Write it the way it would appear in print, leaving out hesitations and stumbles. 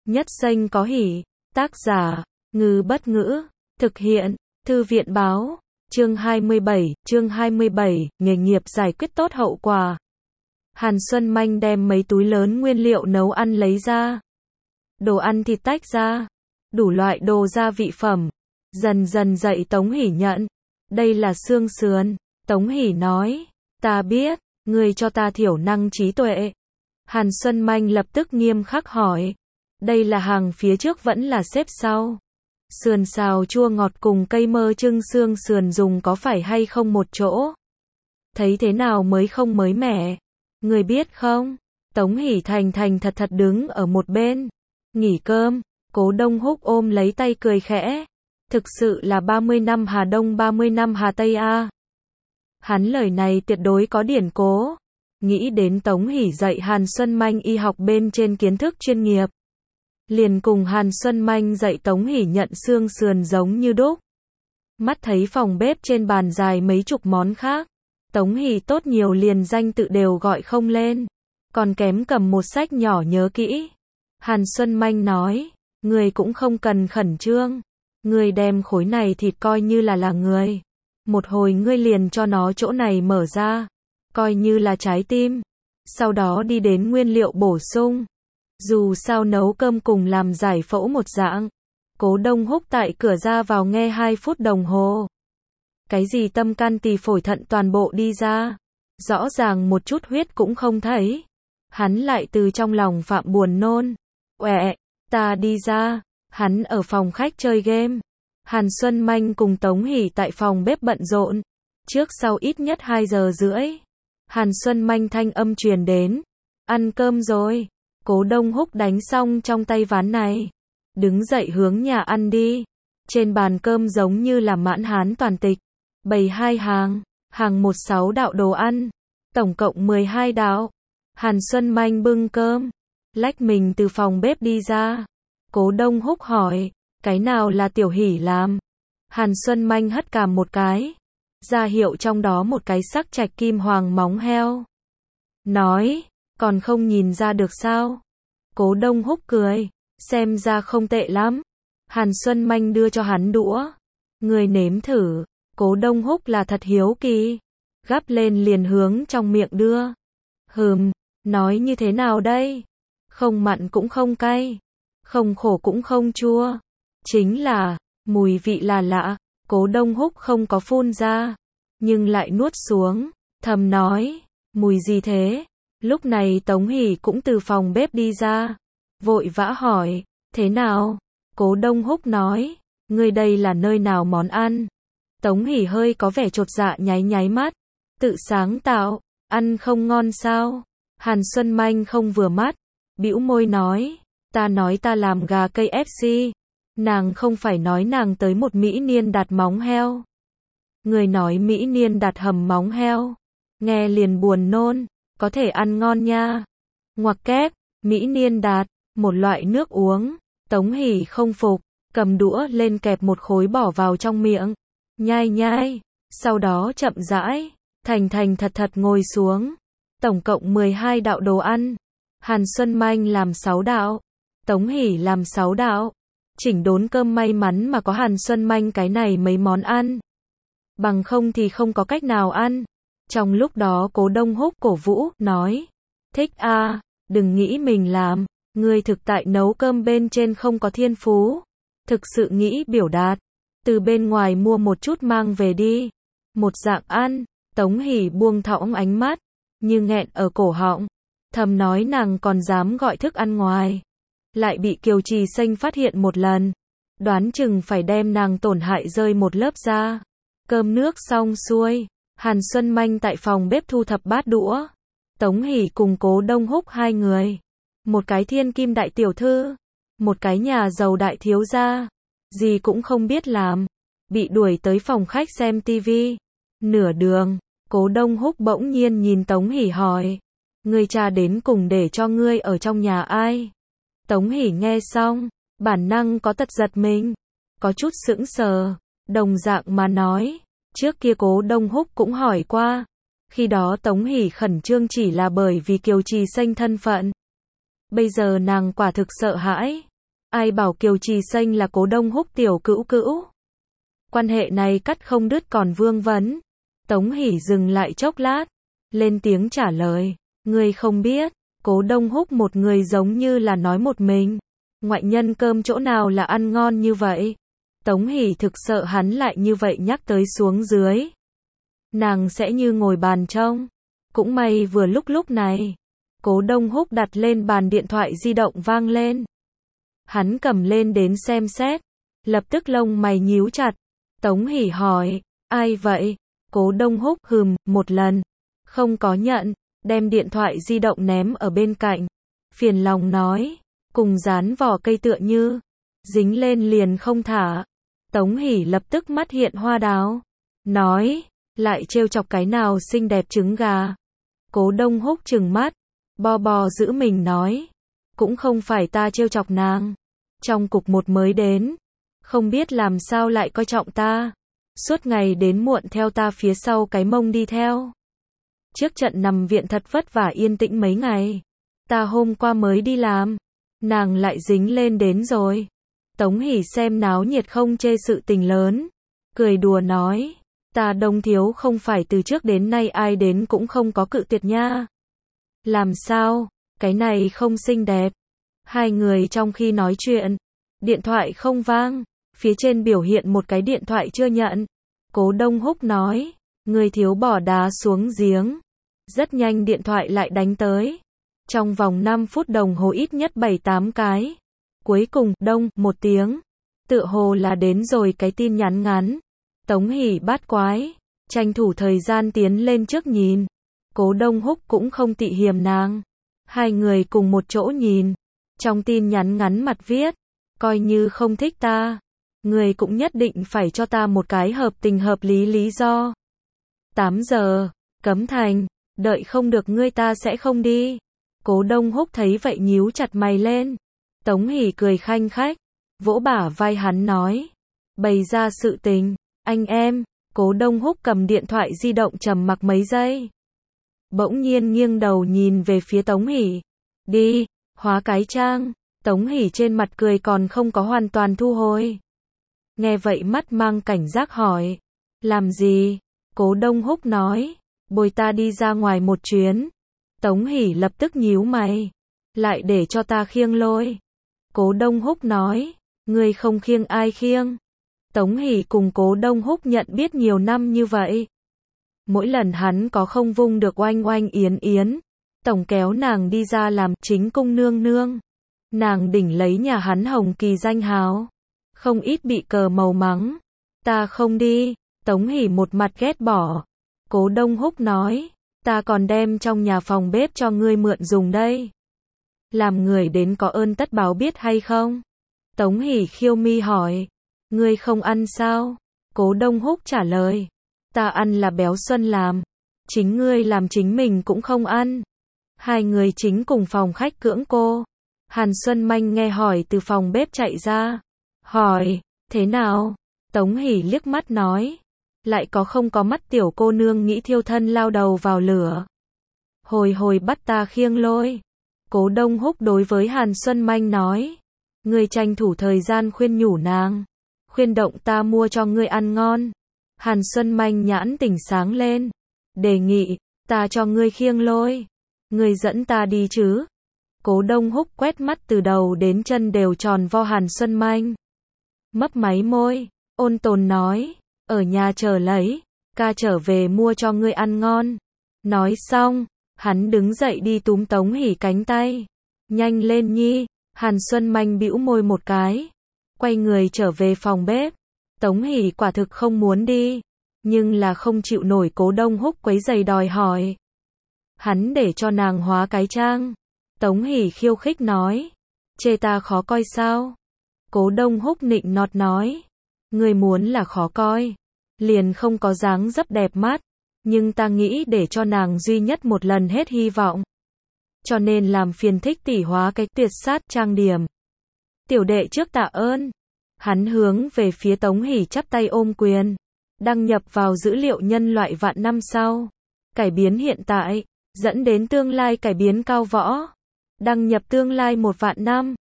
Nhất danh có hỷ. Tác giả, Ngư Bất Ngữ. Thực hiện, Thư viện Báo. Chương 27, nghề nghiệp giải quyết tốt hậu quả. Hàn Xuân Manh đem mấy túi lớn nguyên liệu nấu ăn lấy ra. Đồ ăn thịt tách ra. Đủ loại đồ gia vị phẩm. Dần dần dạy Tống Hỷ nhận. Đây là xương sườn. Tống Hỷ nói. Ta biết, ngươi cho ta thiểu năng trí tuệ. Hàn Xuân Manh lập tức nghiêm khắc hỏi. Đây là hàng phía trước vẫn là xếp sau. Sườn xào chua ngọt cùng cây mơ trưng xương sườn dùng có phải hay không một chỗ? Thấy thế nào mới không mới mẻ? Người biết không? Tống Hỷ thành thật đứng ở một bên. Nghỉ cơm, Cố Đông Húc ôm lấy tay cười khẽ. Thực sự là 30 năm Hà Đông 30 năm Hà Tây a. Hắn lời này tuyệt đối có điển cố. Nghĩ đến Tống Hỷ dạy Hàn Xuân Manh y học bên trên kiến thức chuyên nghiệp. Liền cùng Hàn Xuân Manh dạy Tống Hỷ nhận xương sườn giống như đúc. Mắt thấy phòng bếp trên bàn dài mấy chục món khác. Tống Hỷ tốt nhiều liền danh tự đều gọi không lên. Còn kém cầm một sách nhỏ nhớ kỹ. Hàn Xuân Manh nói. Người cũng không cần khẩn trương. Người đem khối này thịt coi như là người. Một hồi ngươi liền cho nó chỗ này mở ra. Coi như là trái tim. Sau đó đi đến nguyên liệu bổ sung. Dù sao nấu cơm cùng làm giải phẫu một dạng. Cố Đông Húc tại cửa ra vào nghe 2 phút đồng hồ. Cái gì tâm can tỳ phổi thận toàn bộ đi ra. Rõ ràng một chút huyết cũng không thấy. Hắn lại từ trong lòng phạm buồn nôn. Uệ, ta đi ra. Hắn ở phòng khách chơi game. Hàn Xuân Manh cùng Tống Hỷ tại phòng bếp bận rộn. Trước sau ít nhất 2 giờ rưỡi. Hàn Xuân Manh thanh âm truyền đến. Ăn cơm rồi. Cố Đông Húc đánh xong trong tay ván này. Đứng dậy hướng nhà ăn đi. Trên bàn cơm giống như là mãn hán toàn tịch. Bày 2 hàng. Hàng 16 đạo đồ ăn. Tổng cộng 12 đạo. Hàn Xuân Manh bưng cơm. Lách mình từ phòng bếp đi ra. Cố Đông Húc hỏi. Cái nào là Tiểu Hỷ làm? Hàn Xuân Manh hất cằm một cái. Ra hiệu trong đó một cái sắc trạch kim hoàng móng heo. Nói. Còn không nhìn ra được sao? Cố Đông Húc cười. Xem ra không tệ lắm. Hàn Xuân Manh đưa cho hắn đũa. Người nếm thử. Cố Đông Húc là thật hiếu kỳ. Gắp lên liền hướng trong miệng đưa. Nói như thế nào đây? Không mặn cũng không cay. Không khổ cũng không chua. Chính là, mùi vị là lạ. Cố Đông Húc không có phun ra. Nhưng lại nuốt xuống. Thầm nói. Mùi gì thế? Lúc này Tống Hỷ cũng từ phòng bếp đi ra. Vội vã hỏi. Thế nào? Cố Đông Húc nói. Ngươi đây là nơi nào món ăn? Tống Hỷ hơi có vẻ chột dạ nháy mắt. Tự sáng tạo. Ăn không ngon sao? Hàn Xuân Manh không vừa mắt. Bĩu môi nói. Ta nói ta làm gà KFC. Nàng không phải nói nàng tới một Mỹ Niên đặt móng heo. Người nói Mỹ Niên đặt hầm móng heo. Nghe liền buồn nôn. Có thể ăn ngon nha. Ngoặc kép, Mỹ Niên đạt, một loại nước uống. Tống Hỷ không phục, cầm đũa lên kẹp một khối bỏ vào trong miệng. Nhai. Sau đó chậm rãi, thành thật ngồi xuống. Tổng cộng 12 đạo đồ ăn. Hàn Xuân Manh làm 6 đạo. Tống Hỷ làm 6 đạo. Chỉnh đốn cơm may mắn mà có Hàn Xuân Manh cái này mấy món ăn. Bằng không thì không có cách nào ăn. Trong lúc đó Cố Đông Húc cổ vũ, nói. Thích a, đừng nghĩ mình làm. Ngươi thực tại nấu cơm bên trên không có thiên phú. Thực sự nghĩ biểu đạt. Từ bên ngoài mua một chút mang về đi. Một dạng ăn. Tống Hỷ buông thõng ánh mắt. Như nghẹn ở cổ họng. Thầm nói nàng còn dám gọi thức ăn ngoài. Lại bị Kiều Trì Xanh phát hiện một lần. Đoán chừng phải đem nàng tổn hại rơi một lớp da. Cơm nước xong xuôi. Hàn Xuân Manh tại phòng bếp thu thập bát đũa. Tống Hỷ cùng Cố Đông Húc 2 người. Một cái thiên kim đại tiểu thư. Một cái nhà giàu đại thiếu gia. Gì cũng không biết làm. Bị đuổi tới phòng khách xem tivi. Nửa đường, Cố Đông Húc bỗng nhiên nhìn Tống Hỷ hỏi. Ngươi cha đến cùng để cho ngươi ở trong nhà ai? Tống Hỷ nghe xong, bản năng có tật giật mình. Có chút sững sờ. Đồng dạng mà nói. Trước kia Cố Đông Húc cũng hỏi qua. Khi đó Tống Hỷ khẩn trương chỉ là bởi vì Kiều Trì Xanh thân phận. Bây giờ nàng quả thực sợ hãi. Ai bảo Kiều Trì Xanh là Cố Đông Húc tiểu cữu cữu. Quan hệ này cắt không đứt còn vương vấn. Tống Hỷ dừng lại chốc lát, lên tiếng trả lời. Ngươi không biết, Cố Đông Húc một người giống như là nói một mình. Ngoại nhân cơm chỗ nào là ăn ngon như vậy. Tống Hỷ thực sợ hắn lại như vậy nhắc tới xuống dưới. Nàng sẽ như ngồi bàn trông. Cũng may vừa lúc này, Cố Đông Húc đặt lên bàn điện thoại di động vang lên. Hắn cầm lên đến xem xét, lập tức lông mày nhíu chặt. Tống Hỷ hỏi, ai vậy? Cố Đông Húc một lần, không có nhận, đem điện thoại di động ném ở bên cạnh. Phiền lòng nói, cùng dán vỏ cây tựa như, dính lên liền không thả. Tống Hỷ lập tức mắt hiện hoa đào, nói, lại trêu chọc cái nào xinh đẹp trứng gà. Cố Đông Húc trừng mắt, bò giữ mình nói, cũng không phải ta trêu chọc nàng. Trong cục một mới đến, không biết làm sao lại coi trọng ta. Suốt ngày đến muộn theo ta phía sau cái mông đi theo. Trước trận nằm viện thật vất vả yên tĩnh mấy ngày. Ta hôm qua mới đi làm, nàng lại dính lên đến rồi. Tống Hỷ xem náo nhiệt không chê sự tình lớn, cười đùa nói, ta Đông thiếu không phải từ trước đến nay ai đến cũng không có cự tuyệt nha. Làm sao, cái này không xinh đẹp. Hai người trong khi nói chuyện, điện thoại không vang, phía trên biểu hiện một cái điện thoại chưa nhận. Cố Đông Húc nói, người thiếu bỏ đá xuống giếng. Rất nhanh điện thoại lại đánh tới. Trong vòng 5 phút đồng hồ ít nhất 7-8 cái. Cuối cùng, một tiếng. Tựa hồ là đến rồi cái tin nhắn ngắn. Tống Hỷ bát quái, tranh thủ thời gian tiến lên trước nhìn. Cố Đông Húc cũng không tị hiềm nàng. Hai người cùng một chỗ nhìn. Trong tin nhắn ngắn mặt viết, coi như không thích ta, người cũng nhất định phải cho ta một cái hợp tình hợp lý lý do. 8 giờ, Cấm Thành, đợi không được ngươi ta sẽ không đi. Cố Đông Húc thấy vậy nhíu chặt mày lên. Tống Hỷ cười khanh khách, vỗ bả vai hắn nói, bày ra sự tình, anh em. Cố Đông Húc cầm điện thoại di động trầm mặc mấy giây. Bỗng nhiên nghiêng đầu nhìn về phía Tống Hỷ. Đi, hóa cái trang. Tống Hỷ trên mặt cười còn không có hoàn toàn thu hồi. Nghe vậy mắt mang cảnh giác hỏi, làm gì? Cố Đông Húc nói, bồi ta đi ra ngoài một chuyến. Tống Hỷ lập tức nhíu mày, lại để cho ta khiêng lôi. Cố Đông Húc nói, ngươi không khiêng ai khiêng? Tống Hỷ cùng Cố Đông Húc nhận biết nhiều năm như vậy. Mỗi lần hắn có không vung được oanh oanh yến yến, tổng kéo nàng đi ra làm chính cung nương nương. Nàng đỉnh lấy nhà hắn hồng kỳ danh hào. Không ít bị cờ màu mắng. Ta không đi. Tống Hỷ một mặt ghét bỏ. Cố Đông Húc nói, ta còn đem trong nhà phòng bếp cho ngươi mượn dùng đây. Làm người đến có ơn tất báo biết hay không? Tống Hỷ khiêu mi hỏi, ngươi không ăn sao? Cố Đông Húc trả lời, ta ăn là béo Xuân làm. Chính ngươi làm chính mình cũng không ăn. Hai người chính cùng phòng khách cưỡng cô. Hàn Xuân Manh nghe hỏi từ phòng bếp chạy ra. Hỏi, thế nào? Tống Hỷ liếc mắt nói, lại có không có mắt tiểu cô nương nghĩ thiêu thân lao đầu vào lửa. Hồi bắt ta khiêng lôi. Cố Đông Húc đối với Hàn Xuân Manh nói, ngươi tranh thủ thời gian khuyên nhủ nàng, khuyên động ta mua cho ngươi ăn ngon. Hàn Xuân Manh nhãn tỉnh sáng lên, đề nghị, ta cho ngươi khiêng lôi, ngươi dẫn ta đi chứ? Cố Đông Húc quét mắt từ đầu đến chân đều tròn vo Hàn Xuân Manh. Mấp máy môi, ôn tồn nói, ở nhà chờ lấy, ca trở về mua cho ngươi ăn ngon. Nói xong, hắn đứng dậy đi túm Tống Hỷ cánh tay. Nhanh lên nhi. Hàn Xuân Manh bĩu môi một cái, quay người trở về phòng bếp. Tống Hỷ quả thực không muốn đi, nhưng là không chịu nổi Cố Đông Húc quấy giày đòi hỏi. Hắn để cho nàng hóa cái trang. Tống Hỷ khiêu khích nói, chê ta khó coi sao? Cố Đông Húc nịnh nọt nói, ngươi muốn là khó coi, liền không có dáng dấp đẹp mắt, nhưng ta nghĩ để cho nàng duy nhất một lần hết hy vọng. Cho nên làm phiền thích tỷ hóa cái tuyệt sát trang điểm. Tiểu đệ trước tạ ơn. Hắn hướng về phía Tống Hỷ chắp tay ôm quyền. Đăng nhập vào dữ liệu nhân loại vạn năm sau. Cải biến hiện tại, dẫn đến tương lai cải biến cao võ. Đăng nhập tương lai 1 vạn năm.